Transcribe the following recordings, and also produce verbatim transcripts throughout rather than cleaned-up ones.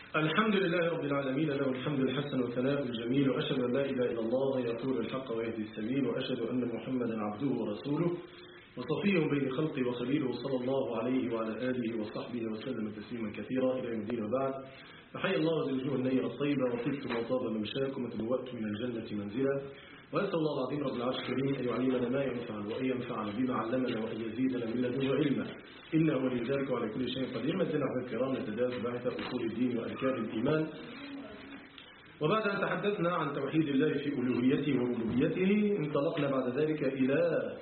الحمد لله رب العالمين، له الحمد الحسن والثناء الجميل، وأشهد أن لا إله إلا الله يقول الحق ويهدي السبيل، وأشهد أن محمدا عبده ورسوله وصفيه بين خلقه وخليله صلى الله عليه وعلى آله وصحبه وسلم تسليما كثيرا إلى يوم الدين. وبعد، فحي الله ذي الوجوه النيرة الطيبة، وطبتم وطاب ممشاكم وتبوأتم من الجنة منزلا. وأسأل الله العظيم رب العرش الكريم أن يعلمنا ما ينفعنا وأن ينفعنا بما علمنا وأن يزيدنا من لدنه علما، إنه ولي ذلك وعلى كل شيء قدير. مجدنا أحباب الكرام، نتدارس بحث أصول الدين وأركان الإيمان. وبعد أن تحدثنا عن توحيد الله في ألوهيته وألوهيته، انطلقنا بعد ذلك إلى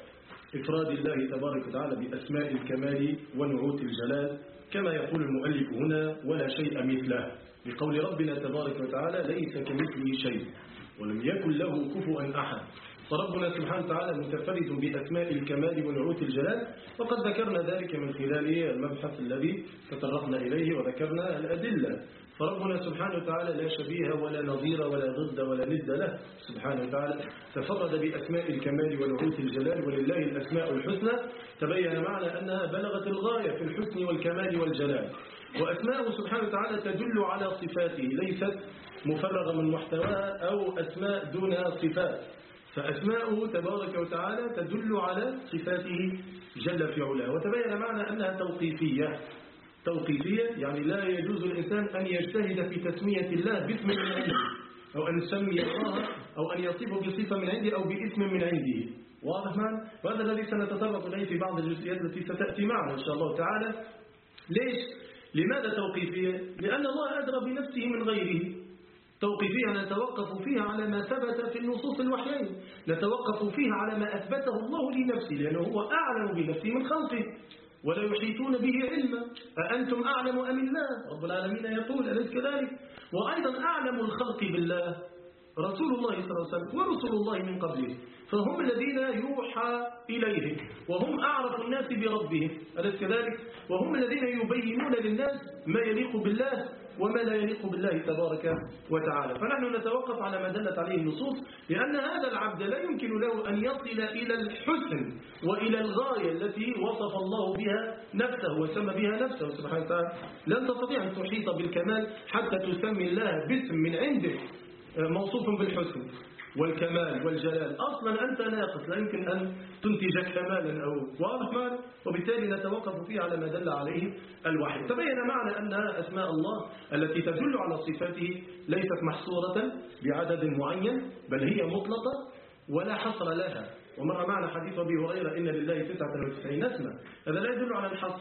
إفراد الله تبارك وتعالى بأسماء الكمال ونعوت الجلال، كما يقول المؤلف هنا: ولا شيء مثله، بقول ربنا تبارك وتعالى: ليس كمثله شيء ولم يكن له كفوا أحد. فربنا سبحانه وتعالى متفرد بأسماء الكمال ونعوت الجلال، وقد ذكرنا ذلك من خلال المبحث الذي تطرقنا إليه وذكرنا الأدلة. فربنا سبحانه وتعالى لا شبيه ولا نظير ولا ضد ولا ند له سبحانه وتعالى، تفرد بأسماء الكمال ونعوت الجلال، ولله الأسماء الحسنى. تبين معنا أنها بلغت الغاية في الحسن والكمال والجلال، وأسماءه سبحانه وتعالى تدل على صفاته، ليست مفرغة من محتواها أو أسماء دون صفات. فأسماؤه تبارك وتعالى تدل على صفاته جل في علاه. وتبين معنا أنها توقيفية. توقيفية يعني لا يجوز الإنسان أن يجتهد في تسمية الله باسم من عنده، أو أن يسمي الله أو أن يصفه بصفة من عنده أو باسم من عنده. واضح معنا؟ وهذا الذي سنتطرق إليه في بعض الجزئيات التي ستأتي معنا إن شاء الله تعالى. ليش؟ لماذا توقيفية؟ لأن الله أدرى بنفسه من غيره. توقيفية نتوقف فيها على ما ثبت في النصوص الوحيين، نتوقف فيها على ما أثبته الله لنفسه، لأنه هو أعلم بنفسه من خلقه ولا يحيطون به علما. أأنتم أعلم أم الله؟ رب العالمين يقول: أليس كذلك؟ وأيضا أعلم الخلق بالله رسول الله صلى الله عليه وسلم ورسول الله من قبله، فهم الذين يوحى إليهم وهم أعرف الناس بربهم، أليس كذلك؟ وهم الذين يبينون للناس ما يليق بالله وما لا يليق بالله تبارك وتعالى. فنحن نتوقف على ما دلت عليه النصوص، لأن هذا العبد لا يمكن له أن يصل إلى الحسن وإلى الغاية التي وصف الله بها نفسه وسمى بها نفسه سبحانه وتعالى. لن تستطيع أن تحيط بالكمال حتى تسمي الله باسم من عندك موصوف بالحسن والكمال والجلال. أصلا أنت ناقص، لا يمكن أن تنتج كمالا أو واضح معنا، وبالتالي نتوقف فيه على ما دل عليه الوحي. تبين معنا أن أسماء الله التي تدل على صفاته ليست محصورة بعدد معين، بل هي مطلقة ولا حصر لها. ومر معنا حديث أبي هريرة: إن لله تسعة وتسعين اسما. هذا لا يدل على الحصر،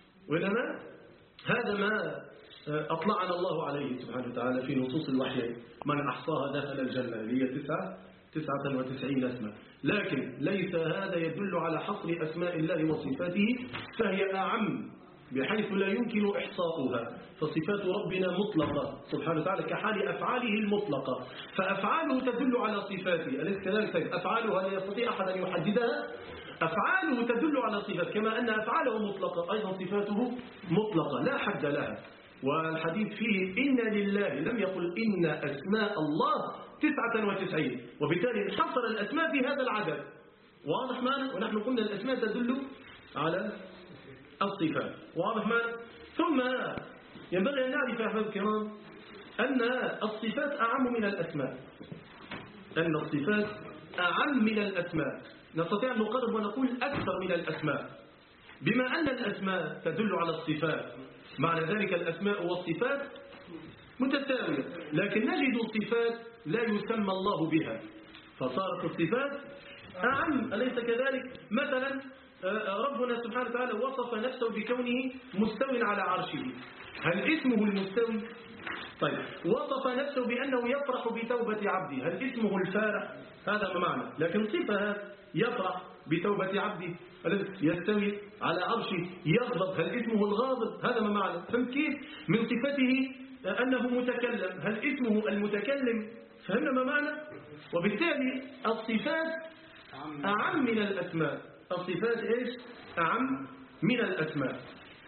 وإنما هذا ما أطلعنا الله عليه سبحانه وتعالى في نصوص الوحي: من أحصاها دخل الجنة، اللي هي تسعة تسعة وتسعين اسما. لكن ليس هذا يدل على حصر أسماء الله وصفاته، فهي أعم بحيث لا يمكن إحصاؤها. فصفات ربنا مطلقة سبحانه وتعالى كحال أفعاله المطلقة، فأفعاله تدل على صفاته، أليس كذلك؟ أفعالها لا يستطيع أحد أن يحددها. أفعاله تدل على صفات، كما أن أفعاله مطلقة أيضا صفاته مطلقة لا حد لها. والحديث فيه: إن لله، لم يقل إن أسماء الله تسعة وتسعين، وبالتالي حصر الأسماء في هذا العدد. واضح معنا؟ ونحن قلنا الأسماء تدل على الصفات. واضح معنا؟ ثم ينبغي أن نعرف يا أحباب الكرام أن الصفات أعم من الأسماء. أن الصفات أعم من الأسماء، نستطيع أن نقرب ونقول أكثر من الأسماء، بما أن الأسماء تدل على الصفات، معنى ذلك الأسماء والصفات متساوية، لكن نجد صفات لا يسمى الله بها، فصارت الصفات أعم، أليس كذلك؟ مثلا ربنا سبحانه وتعالى وصف نفسه بكونه مستوٍ على عرشه، هل اسمه المستوي؟ طيب، وصف نفسه بأنه يفرح بتوبة عبده، هل اسمه الفارح؟ هذا ما معنى، لكن صفة يفرح بتوبة عبده، يستوي على عرشه، يغضب، هل اسمه الغاضب؟ هذا ما معنى. فهمت كيف؟ من صفته أنه متكلم، هل اسمه المتكلم؟ فهمنا ما معنى؟ وبالتالي الصفات أعم من الأسماء. الصفات إيش؟ أعم من الأسماء.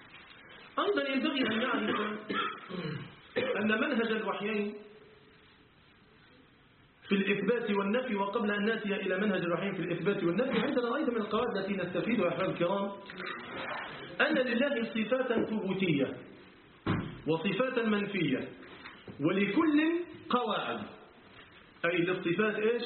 أيضا ينبغي أن نعرف أن منهج الوحيين في الإثبات والنفي، وقبل أن نأتي إلى منهج الوحيين في الإثبات والنفي، عندنا أيضا من القواعد التي نستفيدها يا أحباب الكرام أن لله صفات ثبوتية وصفات منفية. ولكل قواعد، أي للصفات إيش؟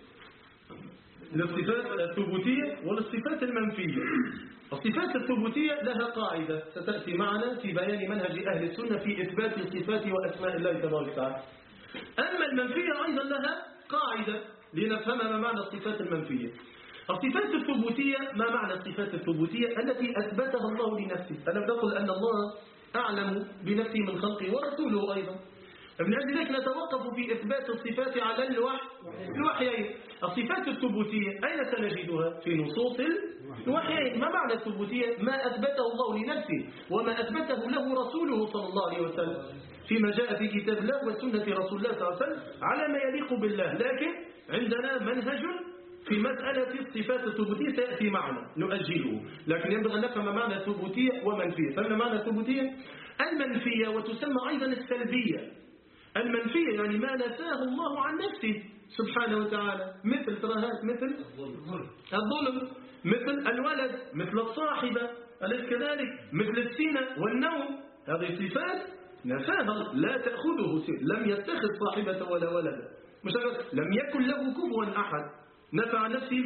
للصفات الثبوتية والصفات المنفية. الصفات الثبوتية لها قاعدة ستأتي معنا في بيان منهج أهل السنة في إثبات الصفات وأسماء الله تبارك وتعالى. أما المنفية أيضا لها قاعدة لنفهم ما معنى الصفات المنفية. الصفات الثبوتية، ما معنى الصفات الثبوتية التي أثبتها الله لنفسه؟ أنا نقول أن الله أعلم بنفسه من خلقه ورسوله أيضا. من أجل ذلك نتوقف في إثبات الصفات على الوحي الوحيين. الصفات الثبوتية أين سنجدها؟ في نصوص الوحيين. ما معنى الثبوتية؟ ما أثبته الله لنفسه وما أثبته له رسوله صلى الله عليه وسلم فيما جاء في كتاب الله وسنة رسول الله صلى الله عليه وسلم على ما يليق بالله. لكن عندنا منهج في مسألة الصفات الثبوتية سيأتي معنا نؤجله، لكن ينبغي أن نفهم معنى الثبوتية ومنفية. فما معنى الثبوتية؟ المنفية وتسمى أيضا السلبية. المنفية يعني ما نفاه الله عن نفسه سبحانه وتعالى، مثل تراهات، مثل الظلم، مثل الولد، مثل الصاحبة، أليس كذلك؟ مثل السنة والنوم. هذه صفات نفاها لا تأخذه سنة، لم يتخذ صاحبة ولا ولدا، لم يكن له كفوا أحد، نفى عن نفسه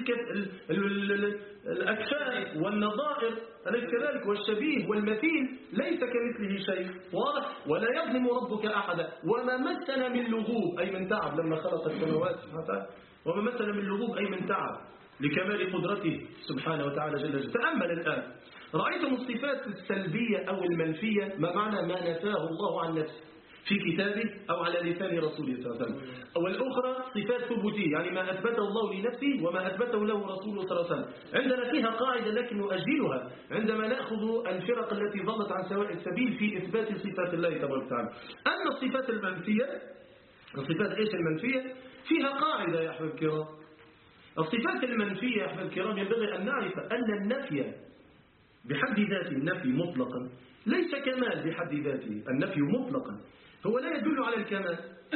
الأكفاء والنظائر، أليس كذلك؟ والشبيه والمثيل، ليس كمثله شيء، واضح؟ ولا يظلم ربك أحدا. وما مسنا من لغوب أي من تعب لما خلق السماوات سبحانه وتعالى، وما مسنا من لغوب أي من تعب لكمال قدرته سبحانه وتعالى جل جلاله. تأمل الآن، رأيتم الصفات السلبية أو المنفية، ما معنى ما نفاه الله عن نفسه في كتابه أو على لسان رسوله صلى الله عليه وسلم. والأخرى صفات ثبوتية يعني ما أثبته الله لنفسه وما أثبته له رسوله صلى الله عليه وسلم. عندنا فيها قاعدة لكن نؤجلها عندما نأخذ الفرق التي ضلت عن سواء السبيل في إثبات صفات الله تبارك وتعالى. أما الصفات المنفية، الصفات إيش المنفية؟ فيها قاعدة يا أحباب الكرام. الصفات المنفية يا أحباب الكرام ينبغي أن نعرف أن النفي بحد ذاته، النفي مطلقا ليس كمال بحد ذاته. النفي مطلقا هو لا يدل على الكمال،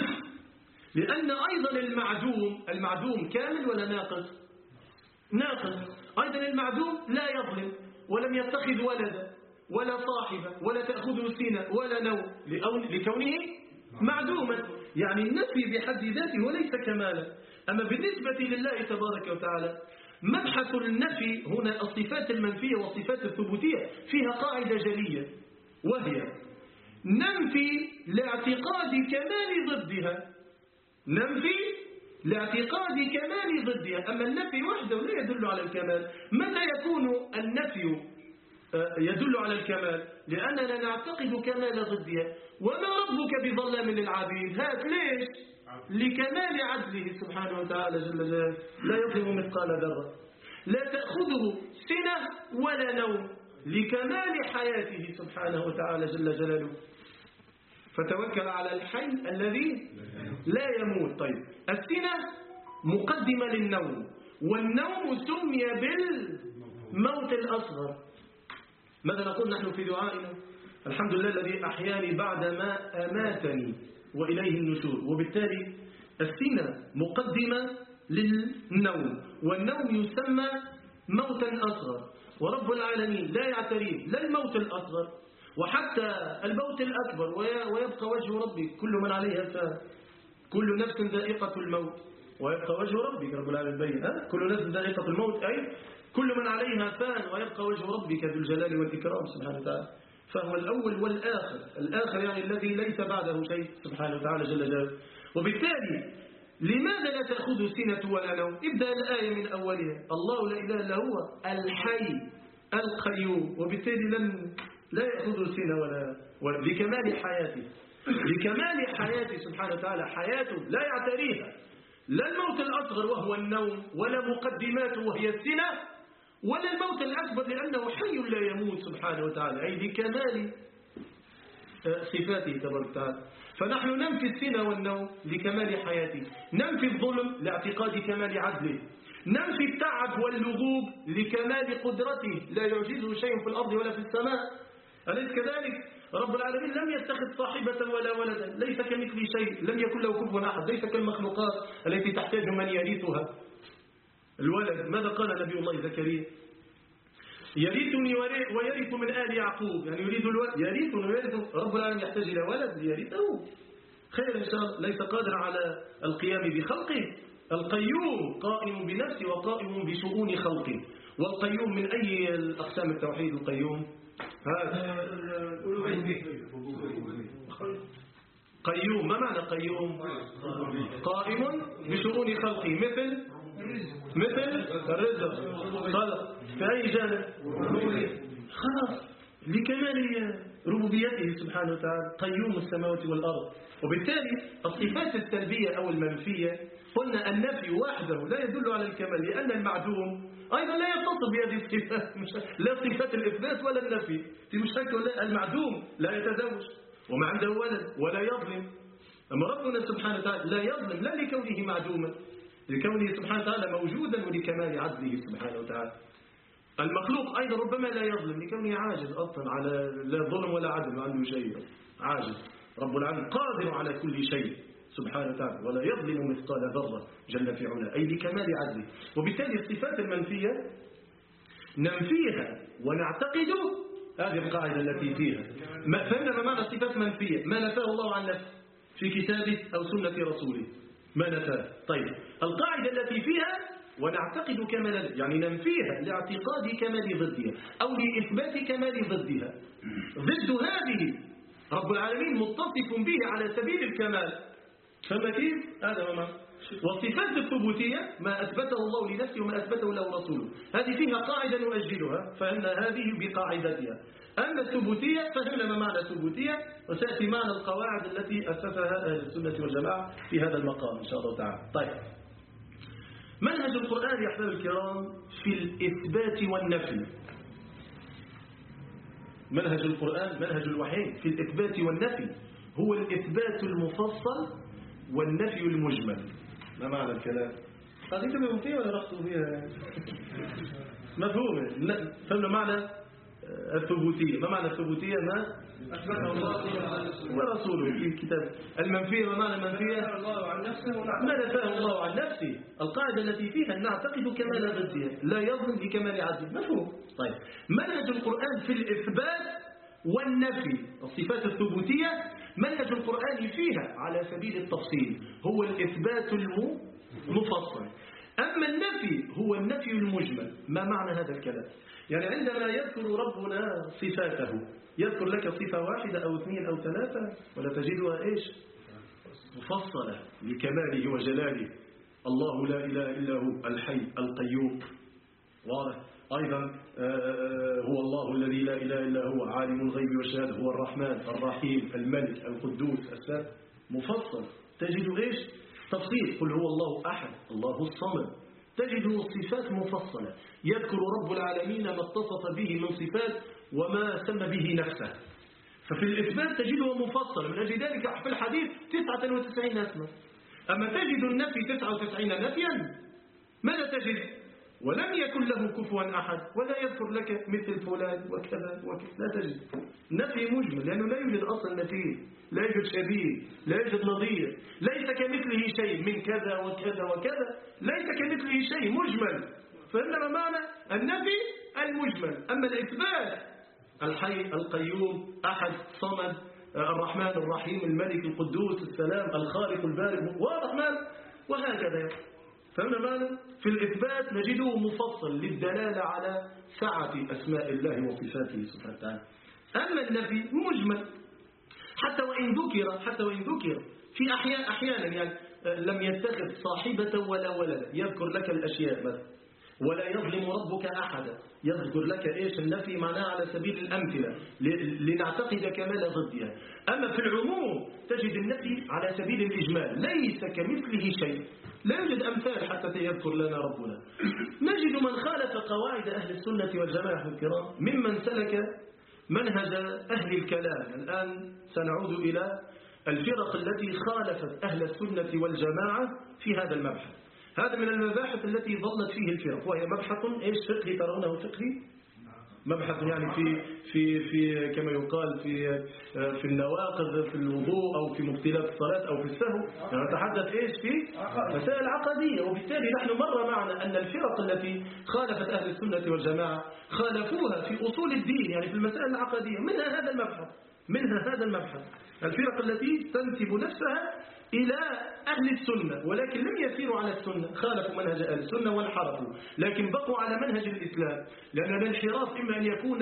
لأن أيضا المعدوم المعدوم كامل ولا ناقص؟ ناقص. أيضا المعدوم لا يظلم ولم يتخذ ولدا ولا صاحبة ولا تأخذه سنة ولا نوم لكونه معدوما. يعني النفي بحد ذاته وليس كمالا. أما بالنسبة لله تبارك وتعالى مبحث النفي هنا الصفات المنفية والصفات الثبوتية فيها قاعدة جلية، وهي ننفي لاعتقاد كمال ضدها، ننفي لاعتقاد كمال ضدها. أما النفي وحده لا يدل على الكمال. متى يكون النفي يدل على الكمال؟ لأننا نعتقد كمال ضدها. وما ربك بظلام للعبيد، هات ليش؟ لكمال عدله سبحانه وتعالى جل جلاله، لا يظلم مثقال ذرة، لا تأخذه سنة ولا نوم، لكمال حياته سبحانه وتعالى جل جلاله. فتوكل على الحي الذي لا يموت. طيب السنة مقدمة للنوم، والنوم سمي بالموت الأصغر. ماذا نقول نحن في دعائنا؟ الحمد لله الذي أحياني بعدما أماتني وإليه النشور. وبالتالي السنة مقدمة للنوم، والنوم يسمى موتا أصغر، ورب العالمين لا يعتريه لا الموت الأصغر وحتى الموت الأكبر. ويبقى وجه ربك كل من عليها فان، كل نفس ذائقة الموت، ويبقى وجه ربك رب العالمين بين ها كل نفس ذائقة الموت، أي كل من عليها فان ويبقى وجه ربك ذو الجلال والإكرام سبحانه وتعالى. فهو الأول والآخر، الآخر يعني الذي ليس بعده شيء سبحانه وتعالى جل جلاله. وبالتالي لماذا لا تأخذ سنة ولا نوم؟ ابدأ الآية من أولها، الله لا إله إلا هو الحي القيوم. وبالتالي لن لا يأخذ سنة ولا, ولا لكمال حياته، لكمال حياته سبحانه وتعالى، حياته لا يعتريها لا الموت الأصغر وهو النوم، ولا مقدماته وهي السنة، ولا الموت الأكبر لأنه حي لا يموت سبحانه وتعالى، أي لكمال صفاته تبارك وتعالى. فنحن ننفي السنة والنوم لكمال حياته، ننفي الظلم لاعتقاد كمال عدله، ننفي التعب واللغوب لكمال قدرته، لا يعجزه شيء في الأرض ولا في السماء، أليس كذلك؟ رب العالمين لم يتخذ صاحبة ولا ولدا، ليس كمثله شيء، لم يكن له كفوا أحد، ليس كالمخلوقات التي تحتاج من يرثها. الولد ماذا قال نبي الله زكريا؟ يرثني ويرث من آل يعقوب، يعني يريد الولد، يرثني ويرث. رب العالمين يحتاج إلى ولد ليرثه؟ خير إن شاء الله. ليس قادر على القيام بخلقه. القيوم قائم بنفسه وقائم بشؤون خلقه. والقيوم من أي الأقسام التوحيد القيوم؟ هذا قيوم. ما معنى قيوم؟ قائم بشؤون خلقه مثل مثل الرزق خلق في أي جانب؟ خلاص لكمال ربوبيته سبحانه وتعالى قيوم السماوات والأرض. وبالتالي الصفات السلبية أو المنفية قلنا النفي وحده لا يدل على الكمال، لأن المعدوم أيضا لا يتصل بهذه الصفات، لا صفات الإثبات ولا النفي. في مشكلة المعدوم لا يتزوج وما عنده ولد ولا يظلم. أما ربنا سبحانه وتعالى لا يظلم، لا لكونه معدوما، لكونه سبحانه وتعالى موجودا ولكمال عدله سبحانه وتعالى. المخلوق أيضا ربما لا يظلم لكونه عاجز أصلا على لا ظلم ولا عدل، ما عنده شيء، عاجز. رب العالمين قادر على كل شيء سبحانه وتعالى ولا يظلم مثقال ذرة جل في علاه، أي لكمال عدله. وبالتالي الصفات المنفية ننفيها ونعتقد هذه القاعدة التي فيها. فهمنا ما معنى صفات منفية؟ ما نفاه الله عن نفسه في كتابه أو سنة رسوله، ما نفاه. طيب القاعدة التي فيها ونعتقد كمال، يعني ننفيها لاعتقاد كمال ضدها أو لإثبات كمال ضدها. ضد هذه رب العالمين متصف به على سبيل الكمال. فما كيف؟ هذا ما والصفات الثبوتية ما أثبته الله لنفسه وما أثبته له رسوله، هذه فيها قاعدة نؤجلها فإن هذه بقاعدتها. أما الثبوتية فهمنا ما معنى الثبوتية، وسيأتي معنى القواعد التي أسسها أهل السنة والجماعة في هذا المقام إن شاء الله تعالى. طيب منهج القرآن يا أحباب الكرام في الإثبات والنفي. منهج القرآن منهج الوحي في الإثبات والنفي هو الإثبات المفصل والنفي المجمل. ما معنى الكلام؟ هذه تبقى فيها ولا رحتوا فيها؟ مفهومة. فهمنا معنى الثبوتية. ما معنى الثبوتية؟ ما أثبته الله ورسوله في الكتاب. المنفية ما معنى المنفية؟ ما نفاه الله عن نفسه. القاعدة التي فيها أن نعتقد كمال ضدها لا يظلم بكمال عدله. مفهوم. طيب منهج القرآن في الإثبات والنفي الصفات الثبوتية منهج القرآن فيها على سبيل التفصيل هو الإثبات المفصل. أما النفي هو النفي المجمل. ما معنى هذا الكلام؟ يعني عندما يذكر ربنا صفاته يذكر لك صفة واحدة أو اثنين أو ثلاثة ولا تجدها إيش؟ مفصلة لكماله وجلاله. الله لا إله إلا هو الحي القيوم، واضح. أيضا هو الله الذي لا إله إلا هو عالم الغيب والشهادة، هو الرحمن الرحيم الملك القدوس السلام. مفصل تجد إيش؟ تفصيل. قل هو الله أحد الله الصمد. تجد صفات مفصلة يذكر رب العالمين ما اتصف به من صفات وما سمى به نفسه. ففي الإثبات تجده مفصل، من أجل ذلك في الحديث تسعة وتسعين اسما. أما تجد النفي تسعة وتسعين نفيا ماذا تجد؟ ولم يكن له كفوا أحد ولا يذكر لك مثل فلان وكذا وكذا، لا تجد. نفي مجمل لأنه لا يوجد أصل مثيل، لا يوجد شبيه، لا يوجد نظير، ليس كمثله شيء من كذا وكذا وكذا، ليس كمثله شيء مجمل. فإنما معنى النفي المجمل. أما الإثبات الحي القيوم أحد صمد الرحمن الرحيم الملك القدوس السلام الخالق البارئ والرحمن وهكذا. فهمنا معنى؟ في الإثبات نجده مفصل للدلالة على سعة أسماء الله وصفاته سبحانه وتعالى. أما النفي مجمل حتى وإن ذكر حتى وإن ذكر في أحيان أحيانا يعني لم يتخذ صاحبة ولا ولدا، يذكر لك الأشياء بس. ولا يظلم ربك أحدا، يذكر لك إيش النفي معناه على سبيل الأمثلة لنعتقد كمال ضدها. أما في العموم تجد النفي على سبيل الإجمال، ليس كمثله شيء، لا يوجد أمثال حتى يذكر لنا ربنا. نجد من خالف قواعد أهل السنة والجماعة الكرام ممن سلك منهج أهل الكلام. الآن سنعود إلى الفرق التي خالفت أهل السنة والجماعة في هذا المبحث. هذا من المباحث التي ظلت فيه الفرق، وهي مبحث إيش فقهي ترونه فقهي؟ مبحث يعني في في في كما يقال في في النواقض في الوضوء أو في مبطلات الصلاة أو في السهو، يعني نتحدث إيش في مسائل عقدية. وبالتالي نحن مر معنا أن الفرق التي خالفت أهل السنة والجماعة خالفوها في أصول الدين، يعني في المسائل العقدية، منها هذا المبحث منها هذا المبحث الفرق التي تنسب نفسها إلى أهل السنة ولكن لم يسيروا على السنة، خالفوا منهج أهل السنة وانحرفوا، لكن بقوا على منهج الإسلام. لأن الانحراف إما أن يكون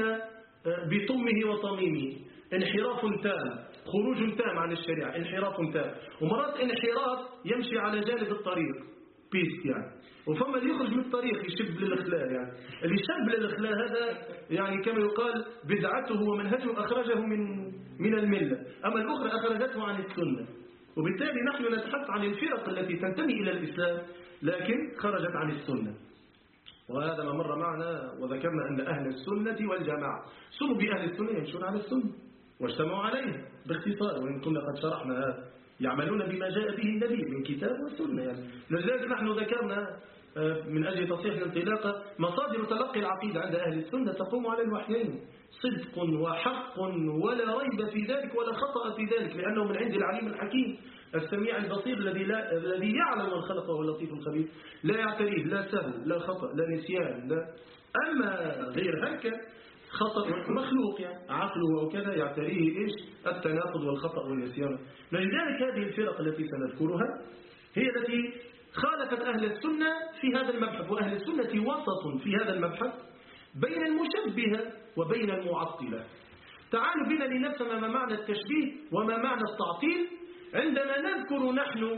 بطمه وطميمه، انحراف تام، خروج تام عن الشريعة، انحراف تام، ومرات انحراف يمشي على جانب الطريق بيست يعني، وفما اللي يخرج من الطريق يشب للإخلاء يعني. اللي يشب للإخلاء هذا يعني كما يقال بدعته ومنهجه أخرجه من من الملة، أما الأخرى أخرجته عن السنة. وبالتالي نحن نتحدث عن الفرق التي تنتمي إلى الإسلام لكن خرجت عن السنة، وهذا ما مر معنا وذكرنا أن أهل السنة والجماعة سموا بأهل السنة يمشون على السنة واجتمعوا عليها باختصار، وإن كنا قد شرحنا هذا، يعملون بما جاء به النبي من كتاب وسنة يعني. لذلك نحن ذكرنا من أجل تصحيح الانطلاقة مصادر تلقي العقيدة عند أهل السنة تقوم على الوحيين، صدق وحق ولا ريب في ذلك ولا خطأ في ذلك، لأنه من عند العليم الحكيم السميع البصير الذي لا الذي يعلم من خلق وهو اللطيف الخبير، لا يعتريه لا سهو لا خطأ لا نسيان لا. أما غير هكذا خطأ مخلوق يعني عقله وكذا يعتريه إيش التناقض والخطأ والنسيان. لذلك هذه الفرق التي سنذكرها هي التي خالفت أهل السنة في هذا المبحث، وأهل السنة وسط في هذا المبحث بين المشبهة وبين المعطلة. تعالوا بنا لنفهم ما معنى التشبيه وما معنى التعطيل عندما نذكر نحن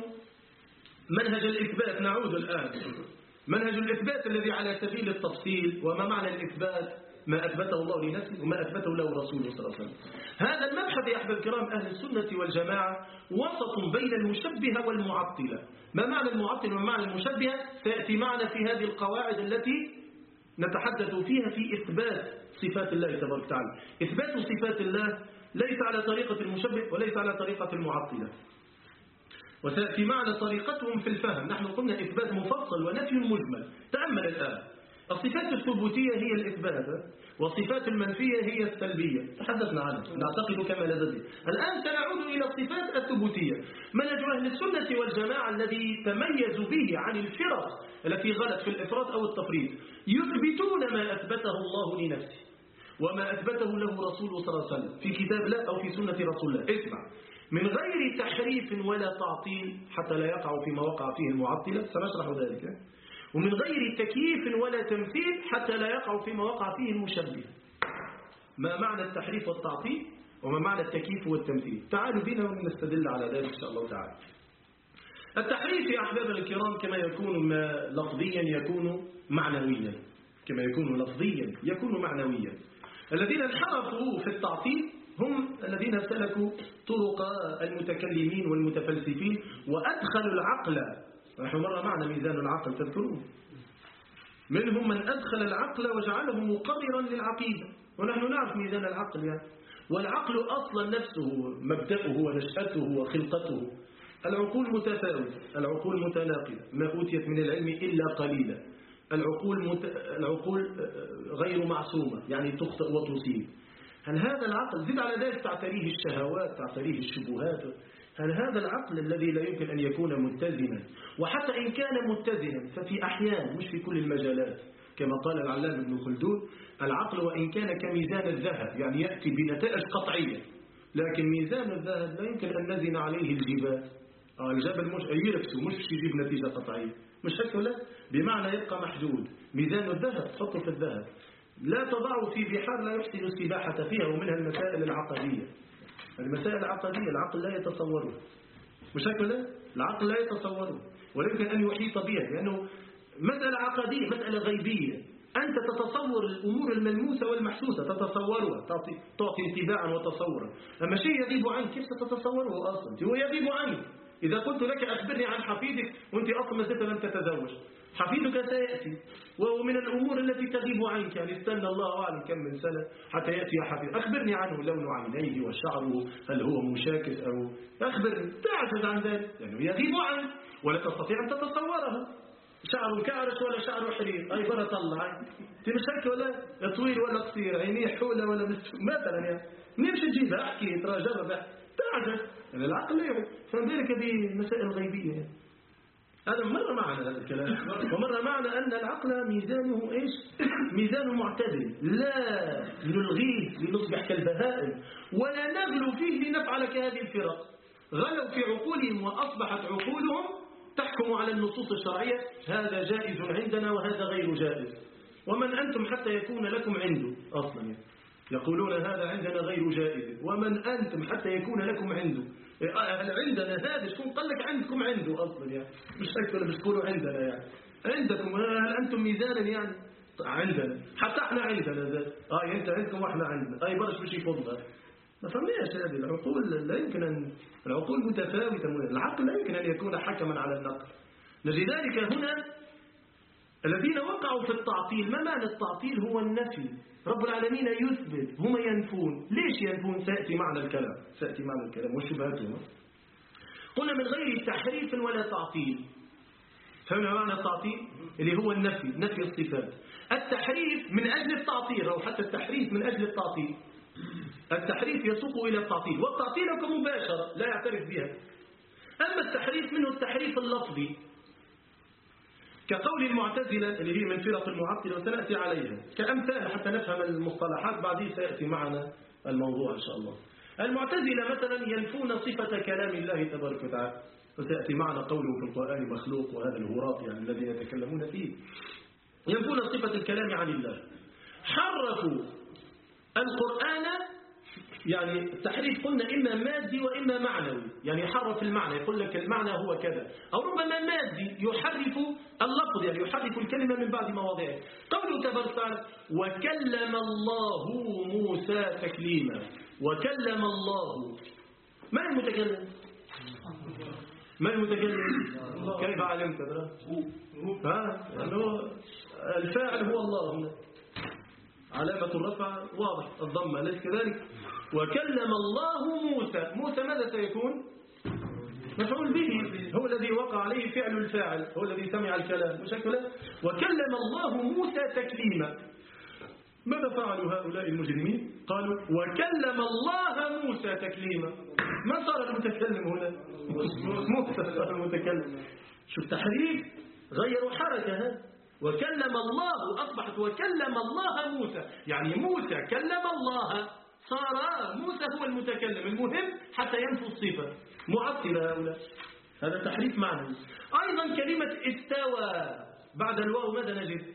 منهج الإثبات. نعود الآن منهج الإثبات الذي على سبيل التفصيل، وما معنى الإثبات، ما أثبته الله لنفسه وما أثبته له رسوله صلى الله عليه وسلم. هذا المبحث يا أحباب الكرام أهل السنة والجماعة وسط بين المشبهة والمعطلة. ما معنى المعطل وما معنى المشبهة سيأتي معنا في هذه القواعد التي نتحدث فيها في إثبات صفات الله تبارك وتعالى. إثبات صفات الله ليس على طريقة المشبه وليس على طريقة المعطلة، وسيأتي معنا طريقتهم في الفهم. نحن قلنا إثبات مفصل ونفي مجمل. تأمل الآن، الصفات الثبوتية هي الإثبات والصفات المنفية هي السلبية، تحدثنا عنها نعتقد كما لازم. الآن سنعود إلى الصفات الثبوتية. منهج أهل السنة والجماعة الذي تميزوا به عن الفرق التي غلت في الإفراط أو التفريط، يثبتون ما أثبته الله لنفسه وما أثبته له رسوله صلى الله عليه وسلم في كتاب الله أو في سنة رسول الله. اسمع، من غير تحريف ولا تعطيل حتى لا يقع فيما وقع فيه المعطلة، سنشرح ذلك، ومن غير تكييف ولا تمثيل حتى لا يقع فيما وقع فيه المشبه. ما معنى التحريف والتعطيل وما معنى التكييف والتمثيل؟ تعالوا بنا ونستدل على ذلك إن شاء الله تعالى. التحريف يا أحباب الكرام كما يكون ما لفظيا يكون معنويا، كما يكون لفظيا يكون معنويا. الذين انحرفوا في التعطيل هم الذين سلكوا طرق المتكلمين والمتفلسفين وأدخلوا العقل. نحن مر معنا ميزان العقل تذكرون، منهم من أدخل العقل وجعله مقررا للعقيدة، ونحن نعرف ميزان العقل يعني. والعقل أصلا نفسه مبدأه ونشأته وخلقته. العقول متفاوتة، العقول متناقضة، ما أوتيت من العلم إلا قليلا. العقول, مت... العقول غير معصومة يعني تخطئ وتصيب. هل هذا العقل زد على ذلك تعتريه الشهوات تعتريه الشبهات؟ هل هذا العقل الذي لا يمكن أن يكون متزنا؟ وحتى إن كان متزنا ففي أحيان مش في كل المجالات، كما قال العلامة ابن خلدون: العقل وإن كان كميزان الذهب، يعني يأتي بنتائج قطعية، لكن ميزان الذهب لا يمكن أن نزن عليه الجبال. آه الجبل مش يرفسه مش يجيب نتيجة قطعية، مش هيك ولا؟ بمعنى يبقى محدود. ميزان الذهب تحطه في الذهب، لا تضعه في بحار لا يحسن السباحة فيها، ومنها المسائل العقدية. المسائل العقدية العقل لا يتصوره، مش هيك ولا؟ العقل لا يتصوره ولا يمكن أن يحيط بها، لأنه مسألة عقدية، مسألة غيبية. أنت تتصور الأمور الملموسة والمحسوسة، تتصورها، تعطي, تعطي انتباعا وتصورا. أما شيء يغيب عنك كيف تتصوره أصلا؟ هو يغيب عنك. إذا قلت لك أخبرني عن حفيدك وأنت أصلا ما زلت لم تتزوج، حفيدك سيأتي، ومن الأمور التي تغيب عنك، يعني استنى الله أعلم كم من سنة حتى يأتي حفيد. أخبرني عنه، لون عينيه وشعره، هل هو مشاكس أو أخبرني. تعجز عن ذلك لأنه يغيب عنك ولا تستطيع أن تتصوره. شعره كعرش ولا شعره حرير، أي برة الله تمشك ولا طويل ولا قصير، عينيه حولة ولا مثلا يعني نمشي تجيبها أحكي ترى جرب تعجز، يعني العقل لا يعرف. فذلك هذه مسائل غيبية يعني. هذا مر معنا هذا الكلام، ومر معنا أن العقل ميزانه إيش؟ ميزانه معتدل، لا نلغيه لنصبح كالبهائم، ولا نغلو فيه لنفعل كهذه الفرق. غلوا في عقولهم وأصبحت عقولهم تحكم على النصوص الشرعية، هذا جائز عندنا وهذا غير جائز. ومن أنتم حتى يكون لكم عنده أصلا، يقولون هذا عندنا غير جائز، ومن أنتم حتى يكون لكم عنده. هل عندنا هذا؟ شكون قال لك عندكم عنده أصلا يعني؟ مش هيك مش تقولوا عندنا يعني عندكم، هل أنتم ميزانا يعني؟ عندنا حتى احنا عندنا ذات اه انت عندكم واحنا عندنا اي برش مش يفضل. ما فهمناش هذه العقول، لا يمكن أن العقول متفاوتة، العقل لا يمكن أن يكون حكما على النقل. لذلك هنا الذين وقعوا في التعطيل، ما معنى التعطيل؟ هو النفي. رب العالمين يثبت، هم ينفون. ليش ينفون؟ سيأتي معنى الكلام، سيأتي معنى الكلام وشبهاتهم. قلنا من غير تحريف ولا تعطيل. فهمنا معنى التعطيل اللي هو النفي، نفي الصفات. التحريف من أجل التعطيل، أو حتى التحريف من أجل التعطيل. التحريف يسوق إلى التعطيل، والتعطيل كمباشرة لا يعترف بها. أما التحريف منه التحريف اللفظي، كقول المعتزلة اللي هي من فرق المعطلة وسنأتي عليها كأمثال حتى نفهم المصطلحات، بعدين سيأتي معنا الموضوع إن شاء الله. المعتزلة مثلا ينفون صفة كلام الله تبارك وتعالى، وسيأتي معنا قوله في القرآن مخلوق، وهذا الهراط يعني الذين يتكلمون فيه. ينفون صفة الكلام عن الله، حرفوا القرآن. يعني التحريف قلنا إما مادي وإما معنوي، يعني يحرف المعنى، يقول لك المعنى هو كذا، أو ربما مادي يحرف اللفظ، يعني يحرف الكلمة من بعد مواضعه. قوله تبارك وتعالى وكلم الله موسى تكليما. وكلم الله، من المتكلم؟ من المتكلم؟ كيف علمت ترى؟ ها؟ يعني الفاعل هو الله، علامة الرفع واضح الضمة، ليس كذلك؟ وكلم الله موسى. موسى ماذا سيكون؟ مفعول به، هو الذي وقع عليه فعل الفاعل، هو الذي سمع الكلام، مش هكذا؟ وكلم الله موسى تكليما. ماذا فعلوا هؤلاء المجرمين؟ قالوا وكلم الله موسى تكليما. من صار المتكلم هنا؟ موسى صار المتكلم. شوف تحريف، غيروا حركة هذا. وكلم الله أصبحت وكلم الله موسى، يعني موسى كلم الله، صار موسى هو المتكلم. المهم حتى ينفوا الصفة. معطلة هؤلاء، هذا تحريف معنوي. أيضا كلمة استوى، بعد الواو ماذا نجد؟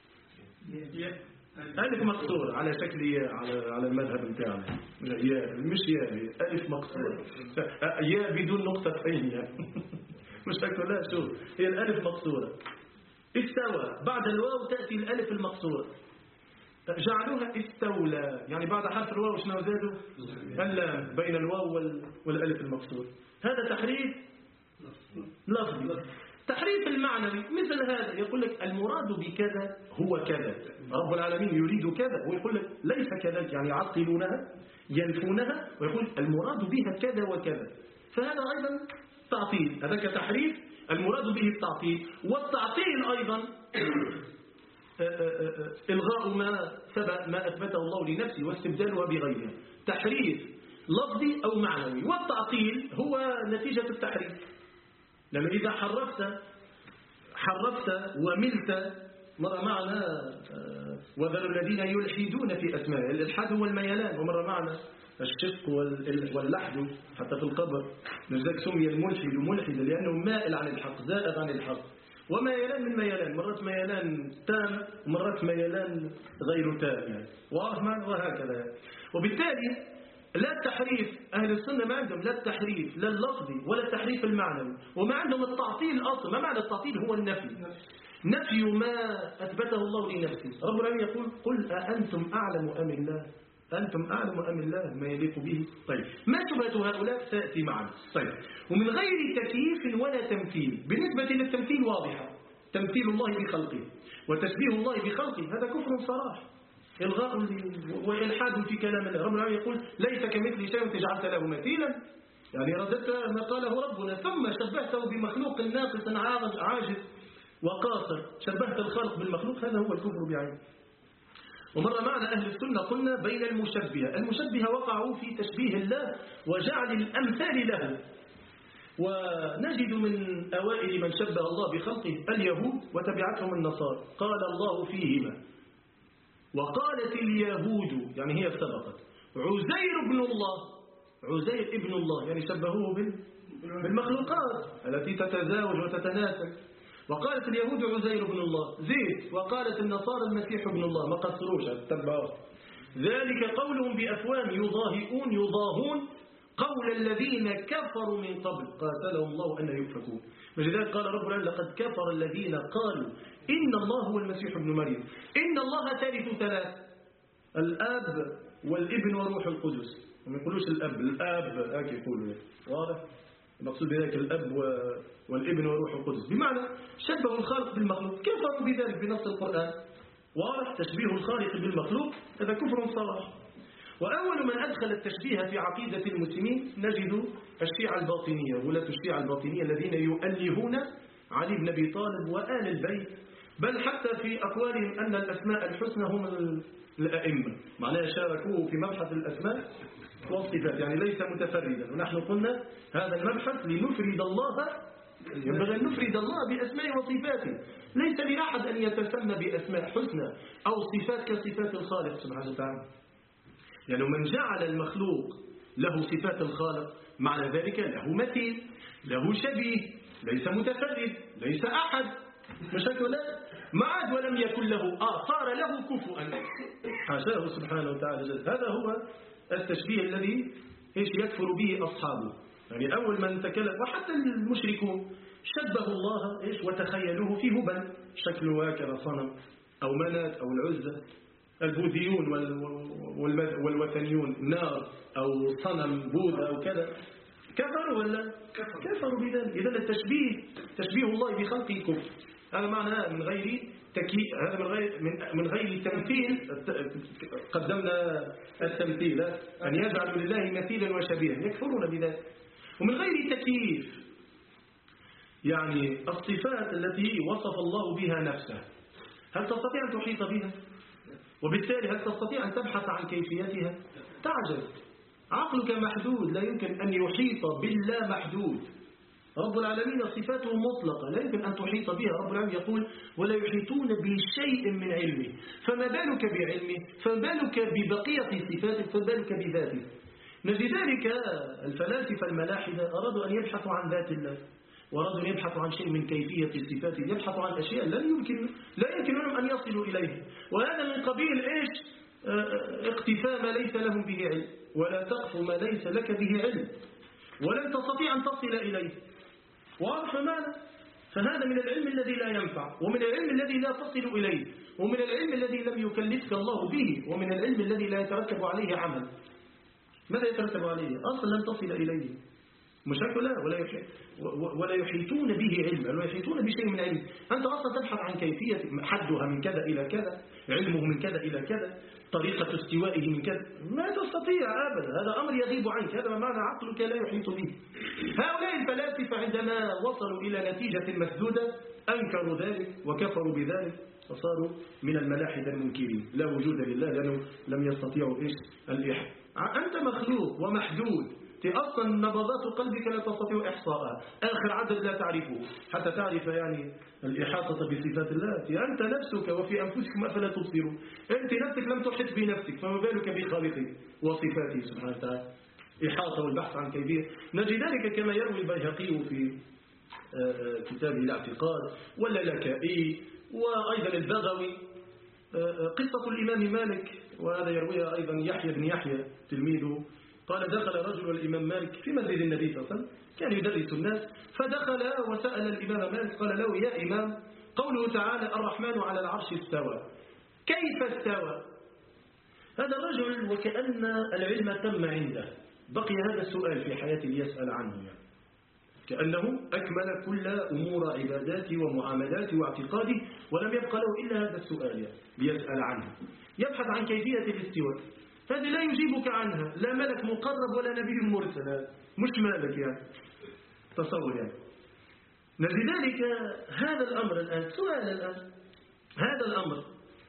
ألف مقصورة على شكل ياء، على على المذهب بتاعنا. ياء مش ياء، ألف مقصورة، ياء بدون نقطتين يعني. مش هكذا، لا شوف هي الألف مقصورة. استوى بعد الواو تأتي الألف المقصورة، جعلوها استولى، يعني بعد حرف الواو شنو زادوا؟ اللام بين الواو والألف المقصورة. هذا تحريف لفظي. تحريف المعنوي مثل هذا، يقول لك المراد بكذا هو كذا، رب العالمين يريد كذا، ويقول لك ليس كذلك، يعني يعطلونها ينفونها ويقول المراد بها كذا وكذا. فهذا أيضا تعطيل، هذا كتحريف المراد به التعطيل. والتعطيل أيضا إلغاء ما سبق ما أثبته الله لنفسه واستبدالها بغيرها. تحريف لفظي أو معنوي. والتعطيل هو نتيجة التحريف، لأنه إذا حرفت حرفت وملت، مر معنا وذروا الذين يلحدون في أسمائه. الإلحاد هو الميلان، ومر معنا الشق واللحد حتى في القبر. لذلك سمي الملحد ملحدا لأنه مائل عن الحق، زائد عن الحق. وميلان من ميلان، مرات ميلان تام ومرات ميلان غير تام يعني، واضح معنا؟ وهكذا يعني. وبالتالي لا التحريف، أهل السنة ما عندهم لا التحريف لا اللفظي ولا التحريف المعنوي، وما عندهم التعطيل أصلا. ما معنى التعطيل؟ هو النفي، نفي ما أثبته الله لنفسه. رب العالمين يقول قل أأنتم أعلم أم الله؟ أنتم أعلم أم الله ما يليق به؟ طيب ما شبهة هؤلاء سأتي معنا. طيب ومن غير تكييف ولا تمثيل. بالنسبة للتمثيل واضحة، تمثيل الله بخلقه وتشبيه الله بخلقه، هذا كفر صراح، إلغاء وإلحاد في كلام الله. رب العالمين يقول ليس كمثل شيء وتجعلت له مثيلا، يعني رددت ما قاله ربنا، ثم شبهته بمخلوق ناقص عاجز وقاصر، شبهت الخالق بالمخلوق، هذا هو الكفر بعينه. ومر معنا أهل السنة قلنا بين المشبهة، المشبهة وقعوا في تشبيه الله وجعل الأمثال له، ونجد من أوائل من شبه الله بخلقه اليهود وتبعتهم النصارى، قال الله فيهما وقالت اليهود، يعني هي سبقت، عزير ابن الله، عزير ابن الله، يعني شبهوه بالمخلوقات التي تتزاوج وتتناسل. وقالت اليهود عزير ابن الله زيد، وقالت النصارى المسيح ابن الله، ما قصروش اتبعوه. ذلك قولهم بأفواه يضاهئون يضاهون قول الذين كفروا من قبل قاتلهم الله أن يؤفكون. ولذلك قال رب العالمين لقد كفر الذين قالوا إن الله هو المسيح ابن مريم إن الله ثالث ثلاث، الآب والابن وروح القدس. ما يقولوش الأب، الآب هكذا يقولوا، واضح؟ المقصود بذلك الأب والابن وروح القدس، بمعنى شبهوا الخالق بالمخلوق، كفروا بذلك بنص القرآن. واضح؟ تشبيه الخالق بالمخلوق هذا كفر صراح. وأول من أدخل التشبيه في عقيدة المسلمين نجد الشيعة الباطنية، ولاة الشيعة الباطنية الذين يؤلهون علي بن أبي طالب وآل البيت، بل حتى في أقوالهم أن الأسماء الحسنى هم الأئمة، معناها شاركوه في مبحث الأسماء والصفات، يعني ليس متفردا. ونحن قلنا هذا المبحث لنفرد الله، ينبغي أن نفرد الله بأسماء وصفاته، ليس لأحد أن يتسمى بأسماء حسنى أو صفات كصفات الخالق سبحانه وتعالى. يعني من جعل المخلوق له صفات الخالق معنى ذلك له مثيل، له شبيه، ليس متفرد، ليس أحد، مشاكل لا معاد ولم يكن له آه صار له كفوا، حاشاه سبحانه وتعالى. هذا هو التشبيه الذي إيش يكفر به أصحابه. يعني أول من تكلم وحتى المشركون شبهوا الله إيش وتخيلوه في هبل، شكله هكذا صنم أو منات أو العزة. البوذيون والوثنيون نار أو صنم بوذا أو كذا، كفروا ولا كفروا بذلك. إذا التشبيه تشبيه الله بخلقه كفر. هذا معنى من غير تكييف، هذا من غير من, من غير تمثيل. قدمنا التمثيل أن يجعلوا لله مثيلا وشبيها، يكفرون بذلك. ومن غير تكييف، يعني الصفات التي وصف الله بها نفسه هل تستطيع أن تحيط بها؟ وبالتالي هل تستطيع أن تبحث عن كيفيتها؟ تعجز، عقلك محدود، لا يمكن أن يحيط بالله محدود. رب العالمين صفاته مطلقة لا يمكن أن تحيط بها. رب العالمين يقول ولا يحيطون بشيء من علمه، فما بالك بعلمه، فما بالك ببقية صفاته، فما بالك بذاته. لذلك الفلاسفة الملاحدة أرادوا أن يبحثوا عن ذات الله، وأرادوا أن يبحثوا عن شيء من كيفية صفاته، يبحثوا عن أشياء لا يمكن لا يمكن لهم أن يصلوا إليه. وهذا من قبيل إيش؟ اقتفاء ما ليس لهم به علم، ولا تقف ما ليس لك به علم، ولن تستطيع أن تصل إليه. واضح ماذا؟ فهذا من العلم الذي لا ينفع، ومن العلم الذي لا تصل إليه، ومن العلم الذي لم يكلفك الله به، ومن العلم الذي لا يترتب عليه عمل. ماذا يترتب عليه؟ أصلا لن تصل إليه. مشاكل لا ولا يحيط ولا يحيطون به علما، ولا يحيطون بشيء من علم. أنت أصلا تبحث عن كيفية حدها من كذا إلى كذا، علمه من كذا إلى كذا، طريقة استوائه من كذا، ما تستطيع أبدا. هذا أمر يغيب عنك، هذا معنى عقلك لا يحيط به. هؤلاء الفلاسفة عندما وصلوا إلى نتيجة مسدودة أنكروا ذلك وكفروا بذلك وصاروا من الملاحدة المنكرين، لا وجود لله لأنه لم يستطيعوا إيش الإحاطة. أنت مخلوق ومحدود، أصلا نبضات قلبك لا تستطيع إحصاءها، آخر عدد لا تعرفه حتى تعرف يعني الإحاطة بصفات الله. أنت نفسك وفي أنفسكم أفلا تبصرون. أنت نفسك لم تحط بنفسك، فما بالك بخالقه وصفاته سبحانه وتعالى. إحاطة والبحث عن كيفية نجد ذلك كما يروي البيهقي في كتابه الاعتقاد، واللالكائي، وأيضا البغوي قصة الإمام مالك، وهذا يرويها أيضا يحيى بن يحيى تلميذه. قال دخل رجل الإمام مالك في مسجد النبي صلى الله عليه وسلم، كان يدرس الناس، فدخل وسأل الإمام مالك قال له يا إمام قوله تعالى الرحمن على العرش استوى، كيف استوى؟ هذا الرجل وكأن العلم تم عنده، بقي هذا السؤال في حياته ليسأل عنه، يعني كأنه أكمل كل أمور عباداته ومعاملاته واعتقاده، ولم يبقى له إلا هذا السؤال يعني ليسأل عنه، يبحث عن كيفية الاستواء. هذه لا يجيبك عنها لا ملك مقرب ولا نبي مرسل، مش مالك يعني، تصور يعني. لذلك هذا الأمر الآن سؤال الآن، هذا الأمر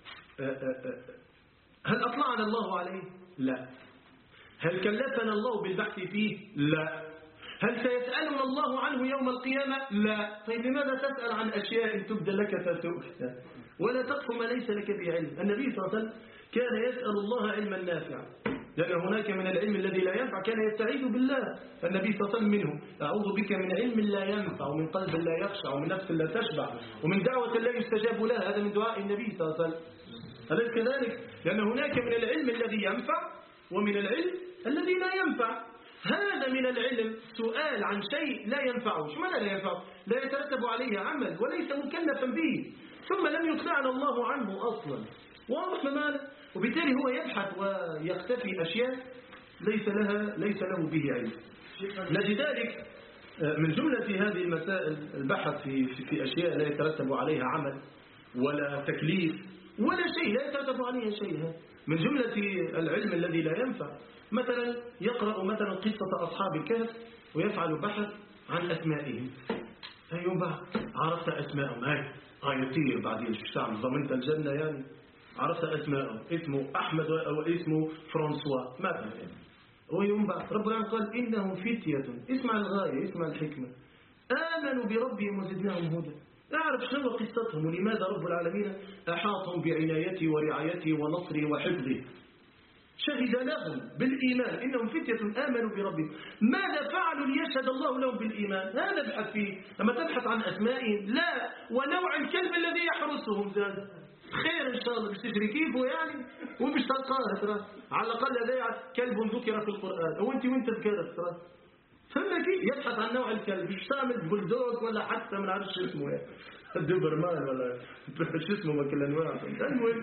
هل أطلعنا الله عليه؟ لا. هل كلفنا الله بالبحث فيه؟ لا. هل سيسألنا الله عنه يوم القيامة؟ لا. طيب لماذا تسأل عن أشياء تبدى لك تسوء؟ ولا تقف ما ليس لك بعلم. النبي صلى الله عليه وسلم كان يسأل الله علما نافعا، لأن هناك من العلم الذي لا ينفع كان يستعيذ بالله النبي صلى الله عليه وسلم منه: أعوذ بك من علم لا ينفع، ومن قلب لا يخشع، ومن نفس لا تشبع، ومن دعوة لا يستجاب لها. هذا من دعاء النبي صلى الله عليه وسلم. أليس كذلك؟ لأن هناك من العلم الذي ينفع ومن العلم الذي لا ينفع. هذا من العلم سؤال عن شيء لا ينفعه. شو معنى لا ينفعه؟ لا يترتب عليه عمل وليس مكلفا به، ثم لم يطلعنا الله عنه أصلا. واضح معنى؟ وبالتالي هو يبحث ويختفي أشياء ليس لها ليس له به علم. لذلك من جملة هذه المسائل البحث في, في, في أشياء لا يترتب عليها عمل ولا تكليف ولا شيء، لا يترتب عليها شيء. من جملة العلم الذي لا ينفع مثلا يقرأ مثلا قصة أصحاب الكهف ويفعل بحث عن أسمائهم. يوم بعد عرفت أسمائهم، هاي هاي يطير بعدين شو تعمل؟ ضمنت الجنة يعني. عرفت أسمائهم، اسمه أحمد أو اسمه فرانسوا مثلا. ويوم بعد رب العالمين قال إنهم فتية، اسمع الغاية، اسمع الحكمة، آمنوا بربهم وزدناهم هدى. أعرف شنو قصتهم ولماذا رب العالمين أحاطهم بعنايته ورعايته ونصره وحفظه. شهد لهم بالإيمان إنهم فتية آمنوا بربهم. ماذا فعلوا ليشهد الله لهم بالإيمان؟ هذا ابحث فيه. لما تبحث عن أسمائهم لا، ونوع الكلب الذي يحرسهم زاد خير إن شاء الله. بتجري كيفه يعني ومش تلقاه ترى، على الأقل هذا كلب ذكر في القرآن وانت وانت ذكرت ترى. فهمنا كيف؟ يبحث عن نوع الكلب، مش تعمل بولدوغ ولا حتى من عارف شو اسمه يعني دوبرمان ولا شو اسمه ما كل انواع. المهم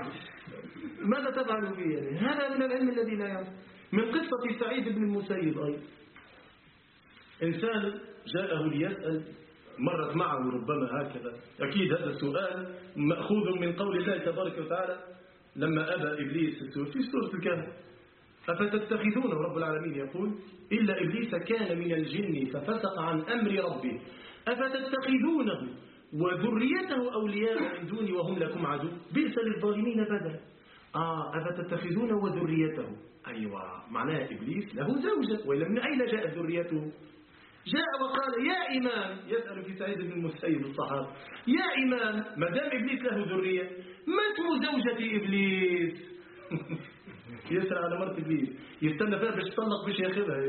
ماذا تفعل فيه يعني؟ هذا من العلم الذي لا يعلم. من قصة سعيد بن المسيب أيضا، إنسان جاءه ليسأل، مرت معه ربما هكذا، أكيد هذا السؤال مأخوذ من قول الله تبارك وتعالى لما أبى إبليس في سورة الكهف: أفتتخذونه، رب العالمين يقول: إلا إبليس كان من الجن ففسق عن أمر ربه أفتتخذونه وذريته أولياء من دوني وهم لكم عدو بئس للظالمين بدلا. آه أفتتخذونه وذريته، أيوة معناها إبليس له زوجة، وإلا من أين جاءت ذريته؟ جاء وقال: يا إمام، يسأل في سعيد بن المسيب الصحابي: يا إمام، ما دام إبليس له ذرية ما اسم زوجة إبليس؟ يسأل على مرت إبليس، يستنى فيها باش تطلق باش ياخذها.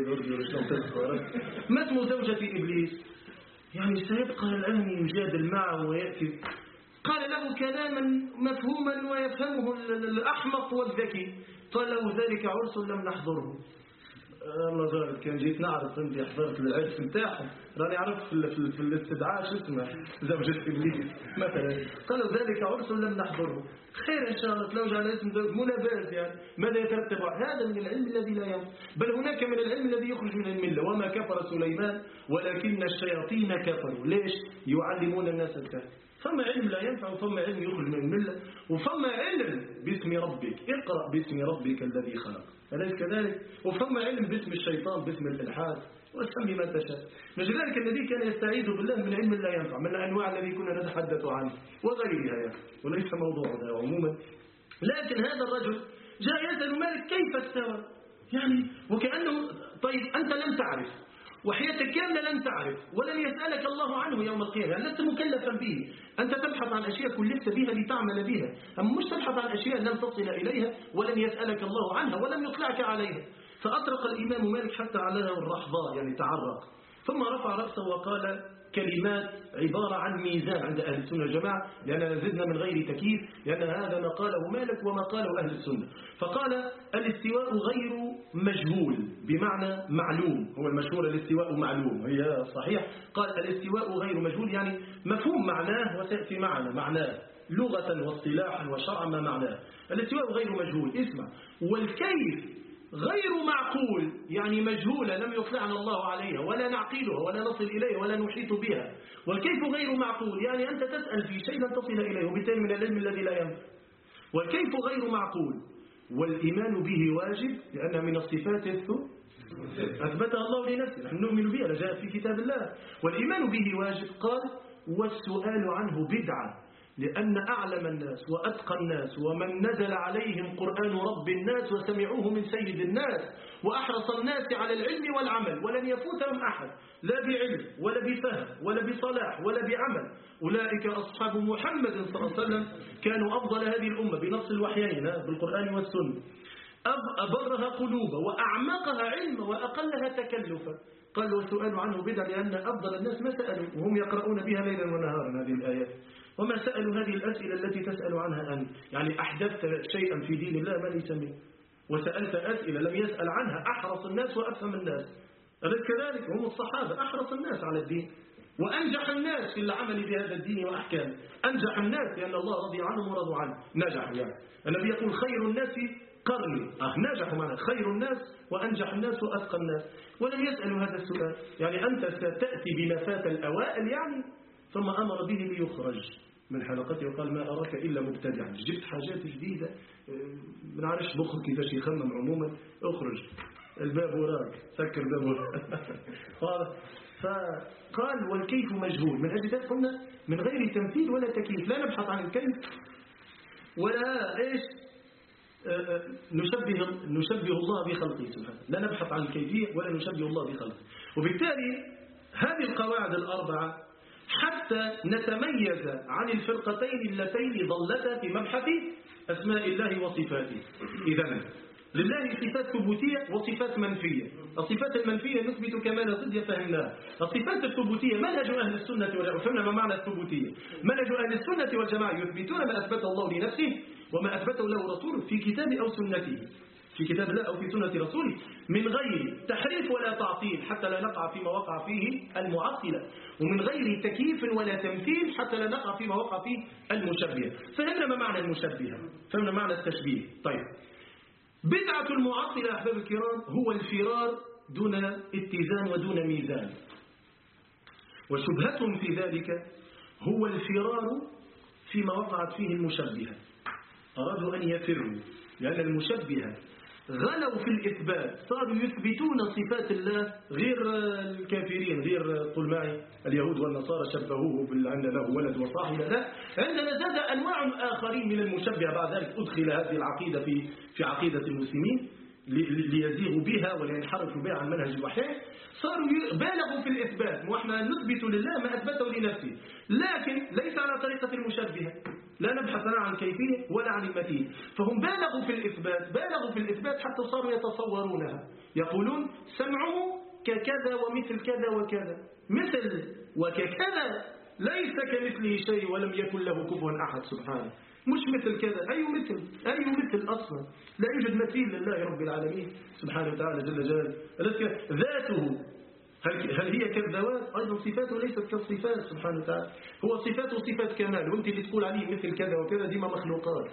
ما اسم زوجة إبليس؟ يعني سيبقى الآن يجادل معه ويأتي. قال له كلاما مفهوما ويفهمه الأحمق والذكي. قال له: ذلك عرس لم نحضره. الله غالب كان جيت نعرف انت حضرت العرس نتاعهم، راني عرفت في, في, في الاستدعاء شو اسمه زوجة إبليس مثلا. قالوا ذلك عرس لم نحضره. خير إن شاء الله تلوج على اسم مناباز يعني. ماذا يترتب؟ هذا من العلم الذي لا ينفع. بل هناك من العلم الذي يخرج من الملة: وما كفر سليمان ولكن الشياطين كفروا. ليش؟ يعلمون الناس الكفر. ثم علم لا ينفع، وثم علم يخرج من الملة، وثم علم باسم ربك، اقرأ باسم ربك الذي خلق، أليس كذلك؟ وثم علم باسم الشيطان، باسم الإلحاد، وسمي ما تشاء. من ذلك النبي كان يستعيذ بالله من علم لا ينفع، من الأنواع الذي كنا نتحدث عنه وغيرها يعني، وليس موضوعنا عموما. لكن هذا الرجل جاء يسأل مالك كيف استوى يعني، وكأنه طيب أنت لم تعرف وحياتك كاملة لن تعرف ولن يسألك الله عنه يوم القيامة، يعني لست مكلفا به. أنت تبحث عن أشياء كلفت بها لتعمل بها، أما مش تبحث عن أشياء لن تصل إليها ولن يسألك الله عنها ولم يطلعك عليها. فأطرق الإمام مالك حتى على الرحضاء يعني تعرق، ثم رفع رأسه وقال كلمات عبارة عن ميزان عند أهل السنة والجماعة، لأننا زدنا من غير تكييف، لأن هذا ما قاله مالك وما قاله أهل السنة. فقال الاستواء غير مجهول بمعنى معلوم، هو المشهور الاستواء معلوم، هي صحيح. قال الاستواء غير مجهول يعني مفهوم معناه وسيأتي معنا معناه لغة واصطلاحا وشرعا ما معناه. الاستواء غير مجهول، اسمع. والكيف غير معقول يعني مجهولة لم يطلعنا الله عليها ولا نعقلها ولا نصل إليها ولا نحيط بها. والكيف غير معقول يعني أنت تسأل في شيء لن تصل إليه، وبالتالي من العلم الذي لا ينفع. والكيف غير معقول. والإيمان به واجب لأن من الصفات أثبتها الله لنفسه، نحن نؤمن بها، جاء في كتاب الله. والإيمان به واجب. قال والسؤال عنه بدعة لأن أعلم الناس وأتقى الناس ومن نزل عليهم قرآن رب الناس وسمعوه من سيد الناس وأحرص الناس على العلم والعمل ولن يفوتهم أحد لا بعلم ولا بفهم ولا بصلاح ولا بعمل. أولئك أصحاب محمد صلى الله عليه وسلم كانوا أفضل هذه الأمة بنص الوحيين بالقرآن والسنة، أبرها قلوبا وأعمقها علما وأقلها تكلفا. قال والسؤال عنه بدع لأن أفضل الناس ما سألوا وهم يقرؤون بها ليلا ونهارا هذه الآيات، وما سألوا هذه الأسئلة التي تسأل عنها أنت. يعني أحدثت شيئا في دين الله ما ليس منه وسألت أسئلة لم يسأل عنها أحرص الناس وأفهم الناس. أليس كذلك؟ هم الصحابة أحرص الناس على الدين وأنجح الناس في العمل بهذا الدين وأحكامه. أنجح الناس لأن الله رضي عنهم ورضوا عنه، نجحوا. يعني النبي يقول خير الناس قرني، أه نجحوا معنا، خير الناس وأنجح الناس وأتقى الناس. ولم يسألوا هذا السؤال، يعني أنت ستأتي بما فات الأوائل يعني. ثم أمر به ليخرج من حلقته وقال ما أراك إلا مبتدعا. جبت حاجات جديدة ما نعرفش مخك كيفاش يخمم عموما، اخرج الباب وراك، سكر الباب وراك. فقال والكيف مجهول. من أجل ذلك قلنا من غير تمثيل ولا تكييف، لا نبحث عن الكيف ولا إيش نشبه نشبه الله بخلقه سبحانه، لا نبحث عن الكيفية ولا نشبه الله بخلقه. وبالتالي هذه القواعد الأربعة حتى نتميز عن الفرقتين اللتين ضلتا في مبحث أسماء الله وصفاته. إذن لله صفات ثبوتية وصفات منفية. الصفات المنفية نثبت كمال ضد فهمناها. الصفات الثبوتية منهج أهل السنة والجماعة، فهمنا ما معنى الثبوتية. منهج أهل السنة والجماعة يثبتون ما أثبته الله لنفسه وما أثبته له رسوله في كتابه أو سنته، في كتاب الله أو في سنة رسوله، من غير تحريف ولا تعطيل حتى لا نقع فيما وقع فيه المعطلة، ومن غير تكييف ولا تمثيل حتى لا نقع فيما وقع فيه المشبهة. فهمنا ما معنى المشبهة، فهمنا معنى التشبيه. طيب بدعة المعطلة أحباب الكرام هو الفرار دون اتزان ودون ميزان، وشبهتهم في ذلك هو الفرار فيما وقعت فيه المشبهة. أرادوا أن يفروا لأن المشبهة غلوا في الإثبات، صاروا يثبتون صفات الله غير الكافرين، غير قل معي اليهود والنصارى شبهوه بأن له ولد وصاحب. لا، عندنا زاد أنواع آخرين من المشبهة. بعد ذلك أدخل هذه العقيدة في في عقيدة المسلمين ليزيغوا بها ولينحرفوا بها عن منهج الوحي. صاروا بالغوا في الإثبات، وإحنا نثبت لله ما أثبته لنفسه، لكن ليس على طريقة المشبهة. لا نبحث لا عن كيفية ولا عن المثيل. فهم بالغوا في الإثبات، بالغوا في الإثبات حتى صاروا يتصورونها. يقولون سمعه ككذا ومثل كذا وكذا، مثل وككذا، ليس كمثله شيء ولم يكن له كفوا أحد سبحانه. مش مثل كذا، أي مثل أي مثل أصلا، لا يوجد مثيل لله رب العالمين سبحانه وتعالى جل جلاله. ذاته هل, هل هي كالذوات؟ أيضا صفاته ليست كالصفات سبحانه وتعالى. هو صفاته صفات كمال، وانت اللي تقول عليه مثل كذا وكذا دي ما مخلوقات.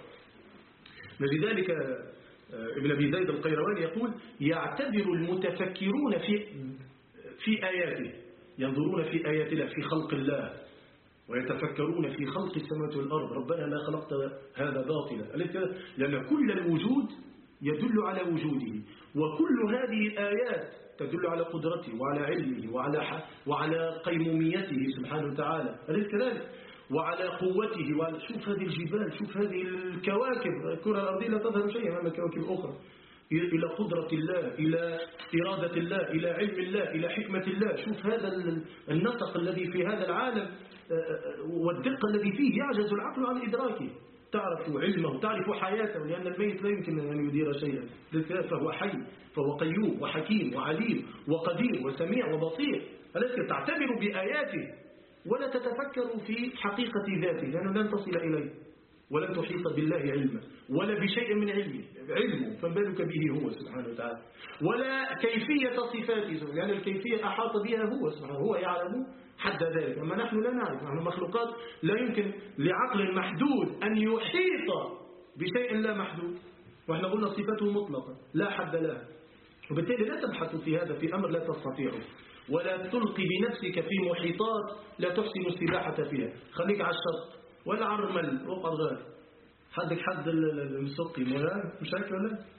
لذلك ابن أبي زيد القيرواني يقول يعتبر المتفكرون في في آياته، ينظرون في آيات الله في خلق الله ويتفكرون في خلق السماوات والأرض، ربنا ما خلقت هذا باطلا، لأن كل الوجود يدل على وجوده، وكل هذه الآيات تدل على قدرته وعلى علمه وعلى وعلى قيموميته سبحانه وتعالى، أليس كذلك؟ وعلى قوته. وعلى شوف هذه الجبال، شوف هذه الكواكب، الكرة الأرضية لا تظهر شيئا أمام كواكب أخرى، إلى قدرة الله، إلى إرادة الله، إلى علم الله، إلى حكمة الله. شوف هذا النطق الذي في هذا العالم والدقة الذي فيه يعجز العقل عن إدراكه. تعرف علمه، تعرف حياته، لأن الميت لا يمكن أن يدير شيئا، فهو حي، فهو قيوم وحكيم وعليم وقدير وسميع وبصير. أليس تعتبر بآياته ولا تتفكر في حقيقة ذاته، لأنه لن تصل إليه ولن تحيط بالله علما ولا بشيء من علمه علمه، فبالك به هو سبحانه وتعالى، ولا كيفية صفاته، لأن الكيفية أحاط بها هو سبحانه، هو يعلم حد ذلك، أما نحن لا نعرف. نحن مخلوقات لا يمكن لعقل محدود أن يحيط بشيء لا محدود، وإحنا قلنا صفاته مطلقة لا حد لها. وبالتالي لا تبحث في هذا في أمر لا تستطيعه، ولا تلقي بنفسك في محيطات لا تحسن السباحة فيها. خليك على الشط ولا على الرمل وقد غير حدك حد المسقي مغان مش هيك ولا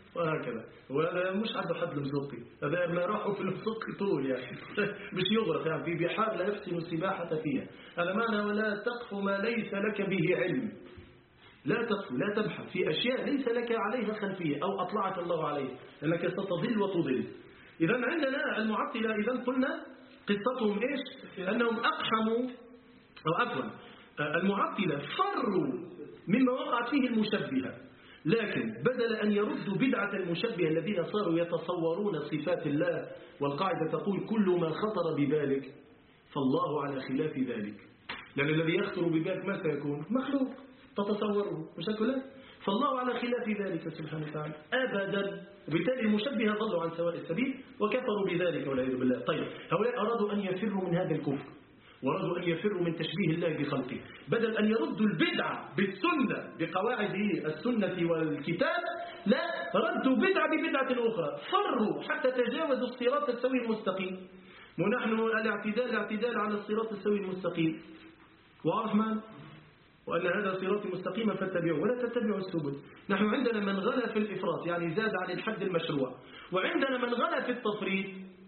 وهكذا. وهذا مش عنده حد المزقي، هذا ما راحوا في المزقي طول يعني مش يغرق يعني في بحار لا يحسن السباحة فيها. هذا معنى ولا تقف ما ليس لك به علم. لا تقف لا تبحث في أشياء ليس لك عليها خلفية أو أطلعك الله عليها لأنك ستضل وتضل. إذا عندنا المعطلة إذا قلنا قصتهم إيش؟ أنهم أقحموا أو عفوا المعطلة فروا مما وقعت فيه المشبهة، لكن بدل أن يردوا بدعة المشبهة الذين صاروا يتصورون صفات الله، والقاعدة تقول كل ما خطر ببالك فالله على خلاف ذلك، لأن الذي يخطر ببالك ما سيكون؟ مخلوق تتصوره مش هكذا؟ فالله على خلاف ذلك سبحانه وتعالى أبدا. وبالتالي المشبهة ضلوا عن سواء السبيل وكفروا بذلك والعياذ بالله. طيب هؤلاء أرادوا أن يفروا من هذا الكفر وأرادوا أن يفروا من تشبيه الله بخلقه، بدل أن يردوا البدعة بالسنة بقواعد السنة والكتاب، لا ردوا بدعة ببدعة أخرى، فروا حتى تجاوزوا الصراط السوي المستقيم. ونحن الاعتدال اعتدال على الصراط السوي المستقيم وعرف من؟ وأن هذا صراطي مستقيما فاتبعوه ولا تتبعوا السبل. نحن عندنا من غلا في الإفراط يعني زاد عن الحد المشروع، وعندنا من غلا في التفريط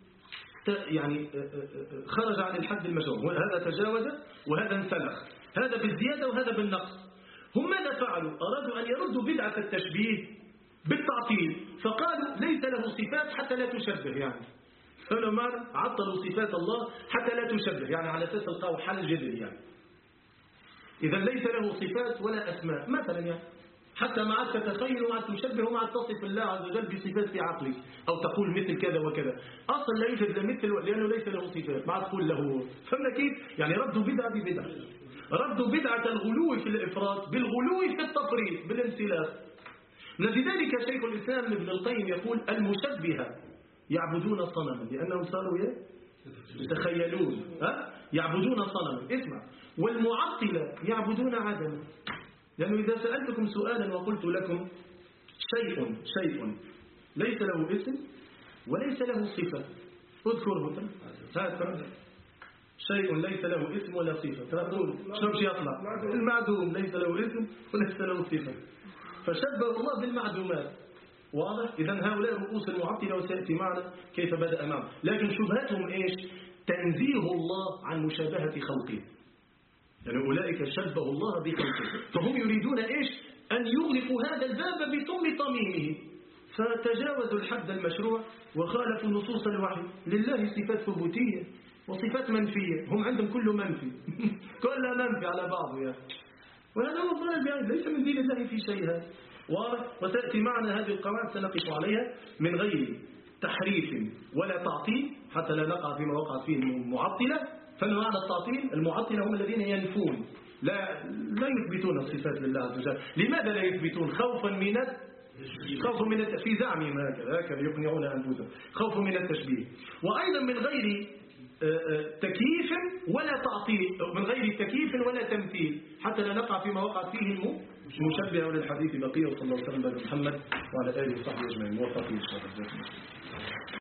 يعني خرج عن الحد المشروع، وهذا تجاوز وهذا انسلخ، هذا بالزيادة وهذا بالنقص. هم ماذا فعلوا؟ أرادوا أن يردوا بدعة التشبيه بالتعطيل، فقالوا ليس له صفات حتى لا تشبه، يعني فلما عطلوا صفات الله حتى لا تشبه، يعني على أساس القوا حل جدل، يعني إذا ليس له صفات ولا أسماء مثلا، يعني حتى ما عاد تتخيل وما عاد تشبه وما عاد تصف الله عز وجل بصفات في عقلك أو تقول مثل كذا وكذا، أصلا لا يوجد مثل لأنه ليس له صفات، ما عاد تقول له. فهمنا كيف؟ يعني ردوا بدعة ببدعة، ردوا بدعة الغلو في الإفراط بالغلو في التفريط بالانسلاخ. لذلك شيخ الإسلام ابن القيم يقول المشبهة يعبدون صنما لأنهم صاروا يتخيلون، ها؟ يعبدون صنما، اسمع. والمعطلة يعبدون عدما، لأنه إذا سألتكم سؤالا وقلت لكم شيء شيء ليس له اسم وليس له صفة، اذكره هذا شيء ليس له اسم ولا صفة، تقول شنو بشي يطلع؟ المعدوم ليس له اسم وليس له صفة، فشبه الله بالمعدومات. واضح؟ إذا هؤلاء رؤوس المعطلة وسيأتي معنا كيف بدأ معهم، لكن شبهتهم إيش؟ تنزيه الله عن مشابهة خلقه، يعني أولئك شبهوا الله بخلقه، فهم يريدون إيش؟ أن يغلقوا هذا الباب بثم طميمه، فتجاوزوا الحد المشروع وخالفوا نصوص الوحي. لله صفات ثبوتية وصفات منفية، هم عندهم كل منفي كلها منفي على بعضه يعني. وهذا هو الضلال يعني، ليس من دين الله في شيء هذا واضح. وتأتي معنا هذه القواعد سنقف عليها من غير تحريف ولا تعطيل حتى لا نقع فيما وقعت فيه المعطلة. فما معنى التعطيل؟ المعطلة هم الذين ينفون، لا لا يثبتون الصفات لله عز وجل. لماذا لا يثبتون؟ خوفا من خوف من الت... في زعمهم هكذا هكذا يقنعون أنفسهم، خوف من التشبيه. وأيضا من غير تكييف ولا تعطيل، من غير تكييف ولا تمثيل حتى لا نقع فيما وقعت فيه المشبهة. وللحديث بقية، وصلى الله وسلم على محمد وعلى آله وصحبه أجمعين. موفقين إن شاء الله.